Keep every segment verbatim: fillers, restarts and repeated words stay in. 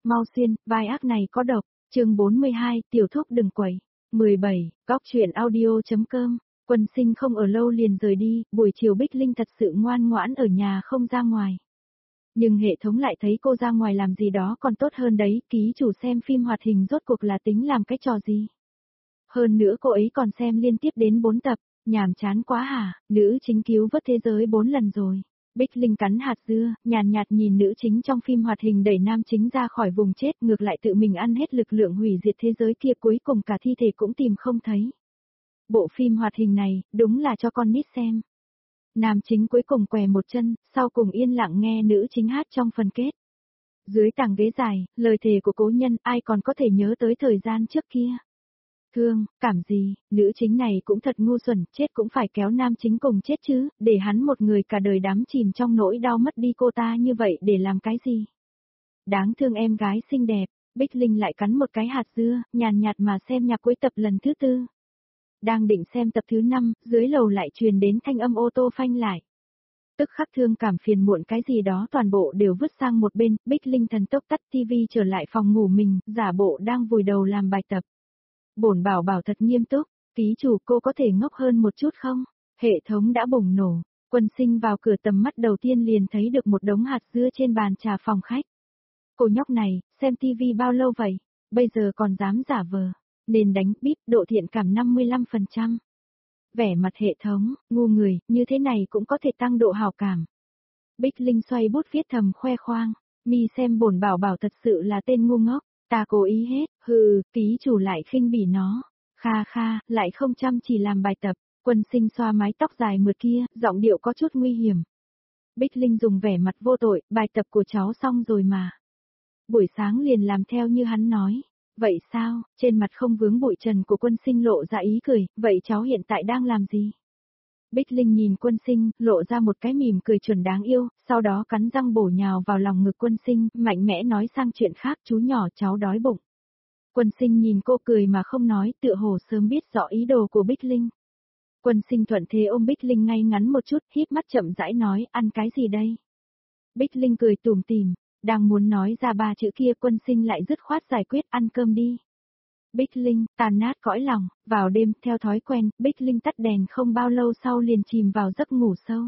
mau xuyên, vai ác này có độc. Chương bốn mươi hai, tiểu thúc đừng quẩy. mười bảy, góc truyện audio.com. Quân Sinh không ở lâu liền rời đi, buổi chiều Bích Linh thật sự ngoan ngoãn ở nhà không ra ngoài. Nhưng hệ thống lại thấy cô ra ngoài làm gì đó còn tốt hơn đấy, ký chủ xem phim hoạt hình rốt cuộc là tính làm cái trò gì. Hơn nữa cô ấy còn xem liên tiếp đến bốn tập, nhàm chán quá hả, nữ chính cứu vớt thế giới bốn lần rồi. Bích Linh cắn hạt dưa, nhàn nhạt nhìn nữ chính trong phim hoạt hình đẩy nam chính ra khỏi vùng chết, ngược lại tự mình ăn hết lực lượng hủy diệt thế giới kia, cuối cùng cả thi thể cũng tìm không thấy. Bộ phim hoạt hình này, đúng là cho con nít xem. Nam chính cuối cùng què một chân, sau cùng yên lặng nghe nữ chính hát trong phần kết. Dưới tảng ghế dài, lời thề của cố nhân, ai còn có thể nhớ tới thời gian trước kia. Thương, cảm gì, nữ chính này cũng thật ngu xuẩn, chết cũng phải kéo nam chính cùng chết chứ, để hắn một người cả đời đắm chìm trong nỗi đau mất đi cô ta như vậy để làm cái gì. Đáng thương em gái xinh đẹp, Bích Linh lại cắn một cái hạt dưa, nhàn nhạt mà xem nhạc cuối tập lần thứ tư. Đang định xem tập thứ năm, dưới lầu lại truyền đến thanh âm ô tô phanh lại. Tức khắc thương cảm phiền muộn cái gì đó toàn bộ đều vứt sang một bên, Bích Linh thần tốc tắt tivi trở lại phòng ngủ mình, giả bộ đang vùi đầu làm bài tập. Bổn bảo bảo thật nghiêm túc, ký chủ cô có thể ngốc hơn một chút không? Hệ thống đã bùng nổ, Quân Sinh vào cửa tầm mắt đầu tiên liền thấy được một đống hạt dưa trên bàn trà phòng khách. Cô nhóc này, xem tivi bao lâu vậy? Bây giờ còn dám giả vờ, nên đánh bíp độ thiện cảm năm mươi lăm phần trăm. Vẻ mặt hệ thống, ngu người, như thế này cũng có thể tăng độ hào cảm. Bích Linh xoay bút viết thầm khoe khoang, mi xem bổn bảo bảo thật sự là tên ngu ngốc. Ta cố ý hết, hừ, ký chủ lại khinh bỉ nó. Kha kha, lại không chăm chỉ làm bài tập. Quân Sinh xoa mái tóc dài mượt kia, giọng điệu có chút nguy hiểm. Bích Linh dùng vẻ mặt vô tội, bài tập của cháu xong rồi mà. Buổi sáng liền làm theo như hắn nói. Vậy sao, trên mặt không vướng bụi trần của Quân Sinh lộ ra ý cười, vậy cháu hiện tại đang làm gì? Bích Linh nhìn Quân Sinh, lộ ra một cái mỉm cười chuẩn đáng yêu, sau đó cắn răng bổ nhào vào lòng ngực Quân Sinh, mạnh mẽ nói sang chuyện khác, chú nhỏ cháu đói bụng. Quân Sinh nhìn cô cười mà không nói, tựa hồ sớm biết rõ ý đồ của Bích Linh. Quân Sinh thuận thế ôm Bích Linh ngay ngắn một chút, híp mắt chậm rãi nói, ăn cái gì đây? Bích Linh cười tủm tỉm, đang muốn nói ra ba chữ kia, Quân Sinh lại dứt khoát giải quyết, ăn cơm đi. Bích Linh, tàn nát cõi lòng, vào đêm, theo thói quen, Bích Linh tắt đèn không bao lâu sau liền chìm vào giấc ngủ sâu.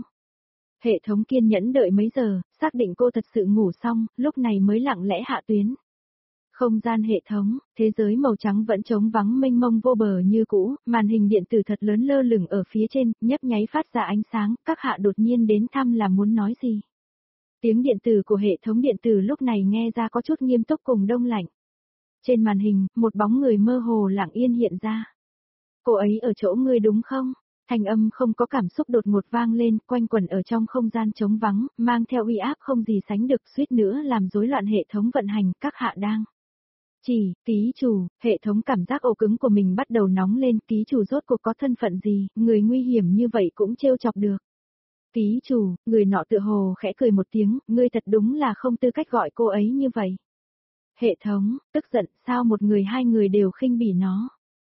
Hệ thống kiên nhẫn đợi mấy giờ, xác định cô thật sự ngủ xong, lúc này mới lặng lẽ hạ tuyến. Không gian hệ thống, thế giới màu trắng vẫn trống vắng mênh mông vô bờ như cũ, màn hình điện tử thật lớn lơ lửng ở phía trên, nhấp nháy phát ra ánh sáng, các hạ đột nhiên đến thăm là muốn nói gì. Tiếng điện tử của hệ thống điện tử lúc này nghe ra có chút nghiêm túc cùng đông lạnh. Trên màn hình, một bóng người mơ hồ lặng yên hiện ra. Cô ấy ở chỗ ngươi đúng không? Thanh âm không có cảm xúc đột ngột vang lên, quanh quẩn ở trong không gian trống vắng, mang theo uy áp không gì sánh được, suýt nữa làm rối loạn hệ thống vận hành, các hạ đang. Chỉ, ký chủ, hệ thống cảm giác ổ cứng của mình bắt đầu nóng lên, ký chủ rốt cuộc có thân phận gì, người nguy hiểm như vậy cũng trêu chọc được. Ký chủ, người nọ tựa hồ khẽ cười một tiếng, ngươi thật đúng là không tư cách gọi cô ấy như vậy. Hệ thống, tức giận, sao một người hai người đều khinh bỉ nó.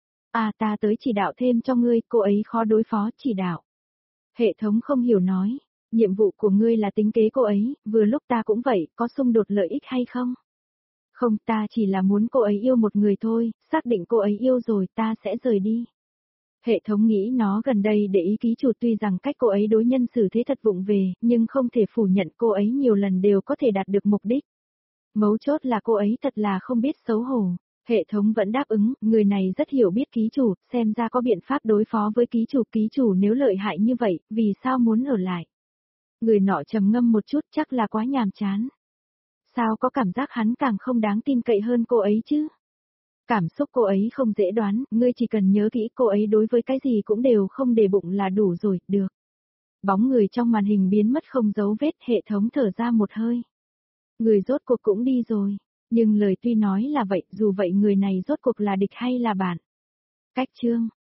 À ta tới chỉ đạo thêm cho ngươi, cô ấy khó đối phó, chỉ đạo. Hệ thống không hiểu nói, nhiệm vụ của ngươi là tính kế cô ấy, vừa lúc ta cũng vậy, có xung đột lợi ích hay không? Không, ta chỉ là muốn cô ấy yêu một người thôi, xác định cô ấy yêu rồi ta sẽ rời đi. Hệ thống nghĩ nó gần đây để ý ký chủ, tuy rằng cách cô ấy đối nhân xử thế thật vụng về, nhưng không thể phủ nhận cô ấy nhiều lần đều có thể đạt được mục đích. Mấu chốt là cô ấy thật là không biết xấu hổ. Hệ thống vẫn đáp ứng, người này rất hiểu biết ký chủ, xem ra có biện pháp đối phó với ký chủ. Ký chủ nếu lợi hại như vậy, vì sao muốn ở lại? Người nọ trầm ngâm một chút, chắc là quá nhàm chán. Sao có cảm giác hắn càng không đáng tin cậy hơn cô ấy chứ? Cảm xúc cô ấy không dễ đoán, ngươi chỉ cần nhớ kỹ cô ấy đối với cái gì cũng đều không để bụng là đủ rồi, được. Bóng người trong màn hình biến mất không dấu vết, hệ thống thở ra một hơi. Người rốt cuộc cũng đi rồi, nhưng lời tuy nói là vậy, dù vậy người này rốt cuộc là địch hay là bạn? Cách chương